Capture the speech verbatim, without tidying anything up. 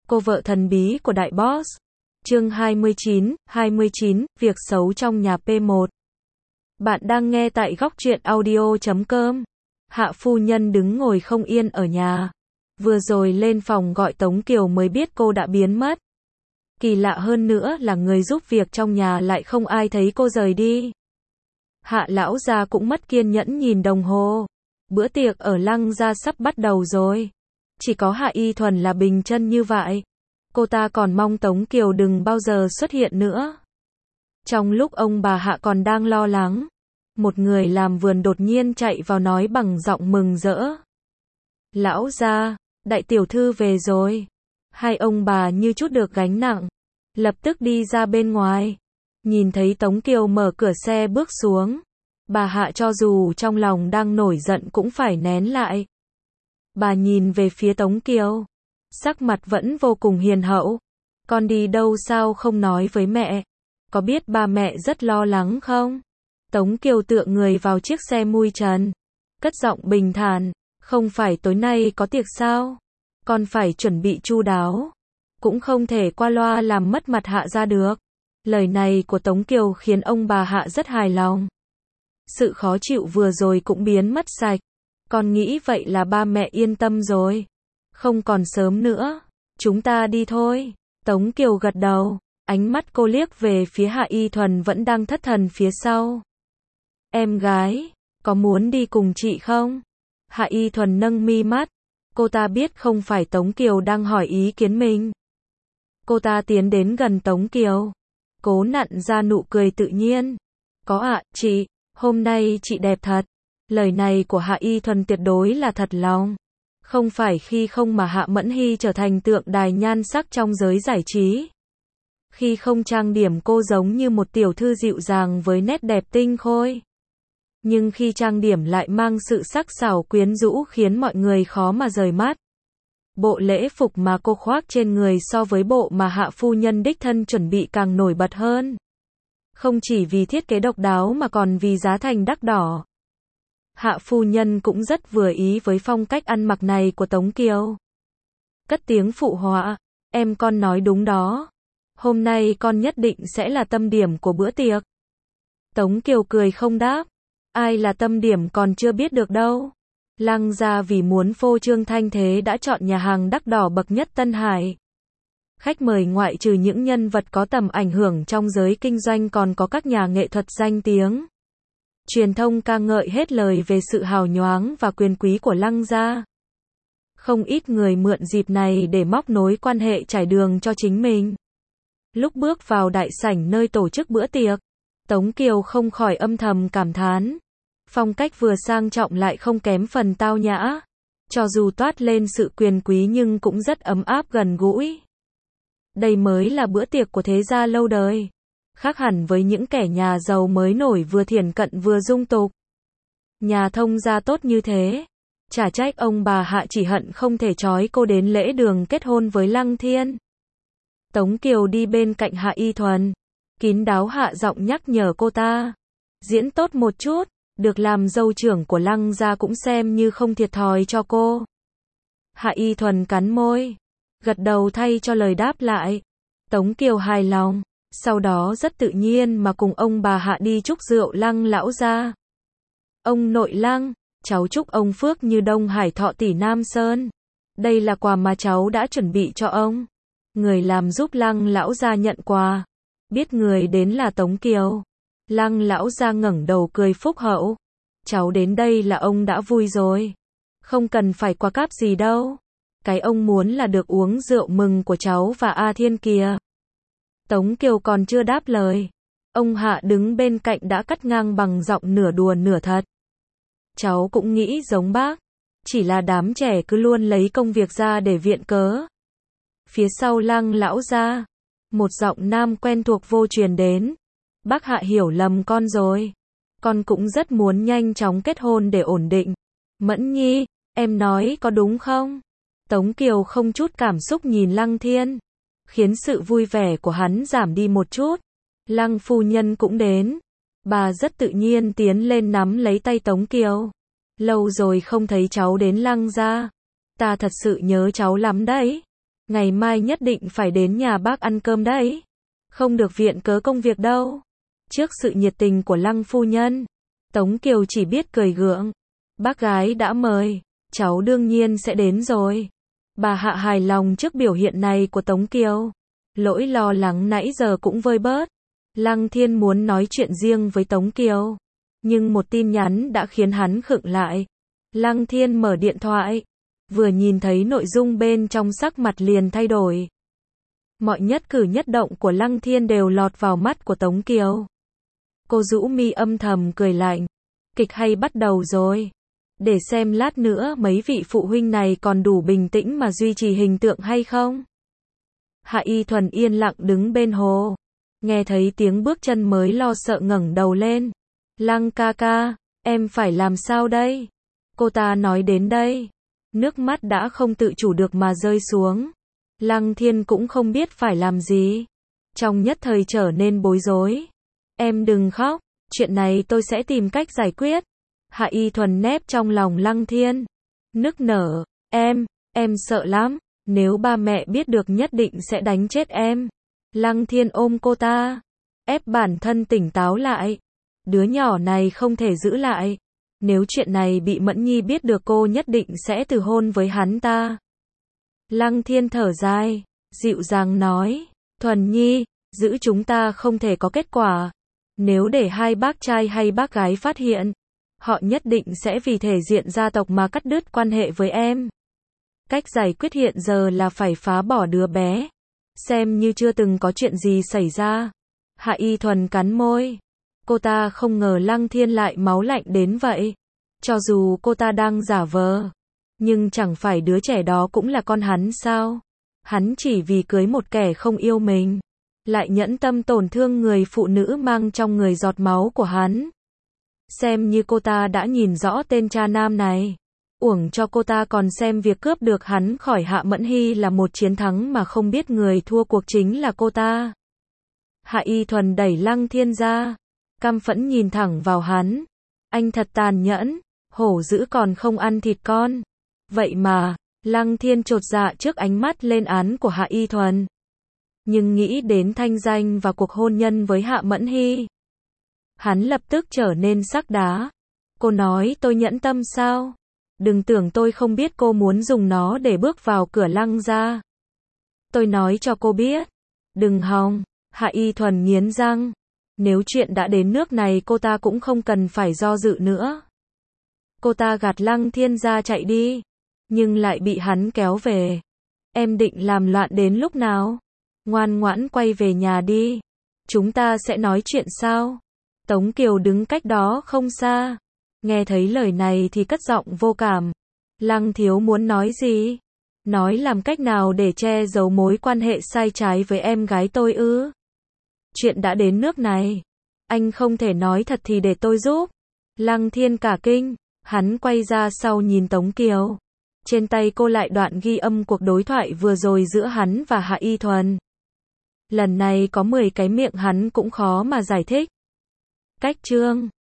Cô vợ thần bí của đại boss. Chương hai mươi chín, hai mươi chín, việc xấu trong nhà P một. Bạn đang nghe tại góc truyện audio chấm com. Hạ phu nhân đứng ngồi không yên ở nhà. Vừa rồi lên phòng gọi Tống Kiều mới biết cô đã biến mất. Kỳ lạ hơn nữa là người giúp việc trong nhà lại không ai thấy cô rời đi. Hạ lão gia cũng mất kiên nhẫn nhìn đồng hồ. Bữa tiệc ở Lăng gia sắp bắt đầu rồi. Chỉ có Hạ Y Thuần là bình chân như vậy. Cô ta còn mong Tống Kiều đừng bao giờ xuất hiện nữa. Trong lúc ông bà Hạ còn đang lo lắng, một người làm vườn đột nhiên chạy vào nói bằng giọng mừng rỡ. Lão gia, đại tiểu thư về rồi. Hai ông bà như chút được gánh nặng, lập tức đi ra bên ngoài. Nhìn thấy Tống Kiều mở cửa xe bước xuống, bà Hạ cho dù trong lòng đang nổi giận cũng phải nén lại. Bà nhìn về phía Tống Kiều, sắc mặt vẫn vô cùng hiền hậu. Con đi đâu sao không nói với mẹ? Có biết ba mẹ rất lo lắng không? Tống Kiều tựa người vào chiếc xe mui trần, cất giọng bình thản, không phải tối nay có tiệc sao? Con phải chuẩn bị chu đáo, cũng không thể qua loa làm mất mặt Hạ gia được. Lời này của Tống Kiều khiến ông bà Hạ rất hài lòng. Sự khó chịu vừa rồi cũng biến mất sạch. Con nghĩ vậy là ba mẹ yên tâm rồi. Không còn sớm nữa, chúng ta đi thôi. Tống Kiều gật đầu, ánh mắt cô liếc về phía Hạ Y Thuần vẫn đang thất thần phía sau. Em gái, có muốn đi cùng chị không? Hạ Y Thuần nâng mi mắt, cô ta biết không phải Tống Kiều đang hỏi ý kiến mình. Cô ta tiến đến gần Tống Kiều, cố nặn ra nụ cười tự nhiên. Có ạ, chị, hôm nay chị đẹp thật. Lời này của Hạ Y Thuần tuyệt đối là thật lòng. Không phải khi không mà Hạ Mẫn Hy trở thành tượng đài nhan sắc trong giới giải trí. Khi không trang điểm cô giống như một tiểu thư dịu dàng với nét đẹp tinh khôi. Nhưng khi trang điểm lại mang sự sắc sảo quyến rũ khiến mọi người khó mà rời mắt. Bộ lễ phục mà cô khoác trên người so với bộ mà Hạ phu nhân đích thân chuẩn bị càng nổi bật hơn. Không chỉ vì thiết kế độc đáo mà còn vì giá thành đắt đỏ. Hạ phu nhân cũng rất vừa ý với phong cách ăn mặc này của Tống Kiều. Cất tiếng phụ họa, em con nói đúng đó. Hôm nay con nhất định sẽ là tâm điểm của bữa tiệc. Tống Kiều cười không đáp. Ai là tâm điểm còn chưa biết được đâu. Lăng gia vì muốn phô trương thanh thế đã chọn nhà hàng đắt đỏ bậc nhất Tân Hải. Khách mời ngoại trừ những nhân vật có tầm ảnh hưởng trong giới kinh doanh còn có các nhà nghệ thuật danh tiếng. Truyền thông ca ngợi hết lời về sự hào nhoáng và quyền quý của Lăng gia. Không ít người mượn dịp này để móc nối quan hệ trải đường cho chính mình. Lúc bước vào đại sảnh nơi tổ chức bữa tiệc, Tống Kiều không khỏi âm thầm cảm thán. Phong cách vừa sang trọng lại không kém phần tao nhã. Cho dù toát lên sự quyền quý nhưng cũng rất ấm áp gần gũi. Đây mới là bữa tiệc của thế gia lâu đời. Khác hẳn với những kẻ nhà giàu mới nổi vừa thiển cận vừa dung tục. Nhà thông gia tốt như thế. Chả trách ông bà Hạ chỉ hận không thể trói cô đến lễ đường kết hôn với Lăng Thiên. Tống Kiều đi bên cạnh Hạ Y Thuần. Kín đáo hạ giọng nhắc nhở cô ta. Diễn tốt một chút, được làm dâu trưởng của Lăng gia cũng xem như không thiệt thòi cho cô. Hạ Y Thuần cắn môi, gật đầu thay cho lời đáp lại. Tống Kiều hài lòng, sau đó rất tự nhiên mà cùng ông bà Hạ đi chúc rượu Lăng lão gia. Ông nội Lăng, cháu chúc ông phước như Đông Hải thọ tỷ Nam Sơn. Đây là quà mà cháu đã chuẩn bị cho ông. Người làm giúp Lăng lão gia nhận quà. Biết người đến là Tống Kiều. Lăng lão gia ngẩng đầu cười phúc hậu. Cháu đến đây là ông đã vui rồi. Không cần phải quà cáp gì đâu. Cái ông muốn là được uống rượu mừng của cháu và A Thiên kìa. Tống Kiều còn chưa đáp lời. Ông Hạ đứng bên cạnh đã cắt ngang bằng giọng nửa đùa nửa thật. Cháu cũng nghĩ giống bác. Chỉ là đám trẻ cứ luôn lấy công việc ra để viện cớ. Phía sau Lăng lão gia, một giọng nam quen thuộc vô truyền đến. Bác Hạ hiểu lầm con rồi. Con cũng rất muốn nhanh chóng kết hôn để ổn định. Mẫn Nhi, em nói có đúng không? Tống Kiều không chút cảm xúc nhìn Lăng Thiên, khiến sự vui vẻ của hắn giảm đi một chút. Lăng phu nhân cũng đến. Bà rất tự nhiên tiến lên nắm lấy tay Tống Kiều. Lâu rồi không thấy cháu đến Lăng gia. Ta thật sự nhớ cháu lắm đấy. Ngày mai nhất định phải đến nhà bác ăn cơm đấy. Không được viện cớ công việc đâu. Trước sự nhiệt tình của Lăng phu nhân, Tống Kiều chỉ biết cười gượng. Bác gái đã mời, cháu đương nhiên sẽ đến rồi. Bà Hạ hài lòng trước biểu hiện này của Tống Kiều. Lỗi lo lắng nãy giờ cũng vơi bớt. Lăng Thiên muốn nói chuyện riêng với Tống Kiều, nhưng một tin nhắn đã khiến hắn khựng lại. Lăng Thiên mở điện thoại, vừa nhìn thấy nội dung bên trong sắc mặt liền thay đổi. Mọi nhất cử nhất động của Lăng Thiên đều lọt vào mắt của Tống Kiều. Cô rũ mi âm thầm cười lạnh. Kịch hay bắt đầu rồi. Để xem lát nữa mấy vị phụ huynh này còn đủ bình tĩnh mà duy trì hình tượng hay không. Hạ Y Thuần yên lặng đứng bên hồ. Nghe thấy tiếng bước chân mới lo sợ ngẩng đầu lên. Lăng ca ca, em phải làm sao đây? Cô ta nói đến đây, nước mắt đã không tự chủ được mà rơi xuống. Lăng Thiên cũng không biết phải làm gì. Trong nhất thời trở nên bối rối. Em đừng khóc, chuyện này tôi sẽ tìm cách giải quyết. Hạ Y Thuần nép trong lòng Lăng Thiên, nức nở, em, em sợ lắm, nếu ba mẹ biết được nhất định sẽ đánh chết em. Lăng Thiên ôm cô ta, ép bản thân tỉnh táo lại. Đứa nhỏ này không thể giữ lại. Nếu chuyện này bị Mẫn Nhi biết được cô nhất định sẽ từ hôn với hắn ta. Lăng Thiên thở dài, dịu dàng nói, Thuần Nhi, giữ chúng ta không thể có kết quả. Nếu để hai bác trai hay bác gái phát hiện, họ nhất định sẽ vì thể diện gia tộc mà cắt đứt quan hệ với em. Cách giải quyết hiện giờ là phải phá bỏ đứa bé, xem như chưa từng có chuyện gì xảy ra. Hạ Y Thuần cắn môi. Cô ta không ngờ Lăng Thiên lại máu lạnh đến vậy. Cho dù cô ta đang giả vờ, nhưng chẳng phải đứa trẻ đó cũng là con hắn sao? Hắn chỉ vì cưới một kẻ không yêu mình, lại nhẫn tâm tổn thương người phụ nữ mang trong người giọt máu của hắn. Xem như cô ta đã nhìn rõ tên cha nam này. Uổng cho cô ta còn xem việc cướp được hắn khỏi Hạ Mẫn Hy là một chiến thắng mà không biết người thua cuộc chính là cô ta. Hạ Y Thuần đẩy Lăng Thiên ra, căm phẫn nhìn thẳng vào hắn. Anh thật tàn nhẫn, hổ dữ còn không ăn thịt con. Vậy mà, Lăng Thiên chột dạ trước ánh mắt lên án của Hạ Y Thuần. Nhưng nghĩ đến thanh danh và cuộc hôn nhân với Hạ Mẫn Hy, hắn lập tức trở nên sắc đá. Cô nói tôi nhẫn tâm sao? Đừng tưởng tôi không biết cô muốn dùng nó để bước vào cửa Lăng gia. Tôi nói cho cô biết. Đừng hòng. Hạ Y Thuần nghiến răng. Nếu chuyện đã đến nước này cô ta cũng không cần phải do dự nữa. Cô ta gạt Lăng Thiên ra chạy đi, nhưng lại bị hắn kéo về. Em định làm loạn đến lúc nào? Ngoan ngoãn quay về nhà đi. Chúng ta sẽ nói chuyện sau. Tống Kiều đứng cách đó không xa. Nghe thấy lời này thì cất giọng vô cảm. Lăng thiếu muốn nói gì? Nói làm cách nào để che giấu mối quan hệ sai trái với em gái tôi ư? Chuyện đã đến nước này, anh không thể nói thật thì để tôi giúp. Lăng Thiên cả kinh, hắn quay ra sau nhìn Tống Kiều. Trên tay cô lại đoạn ghi âm cuộc đối thoại vừa rồi giữa hắn và Hạ Y Thuần. Lần này có mười cái miệng hắn cũng khó mà giải thích. Cách chương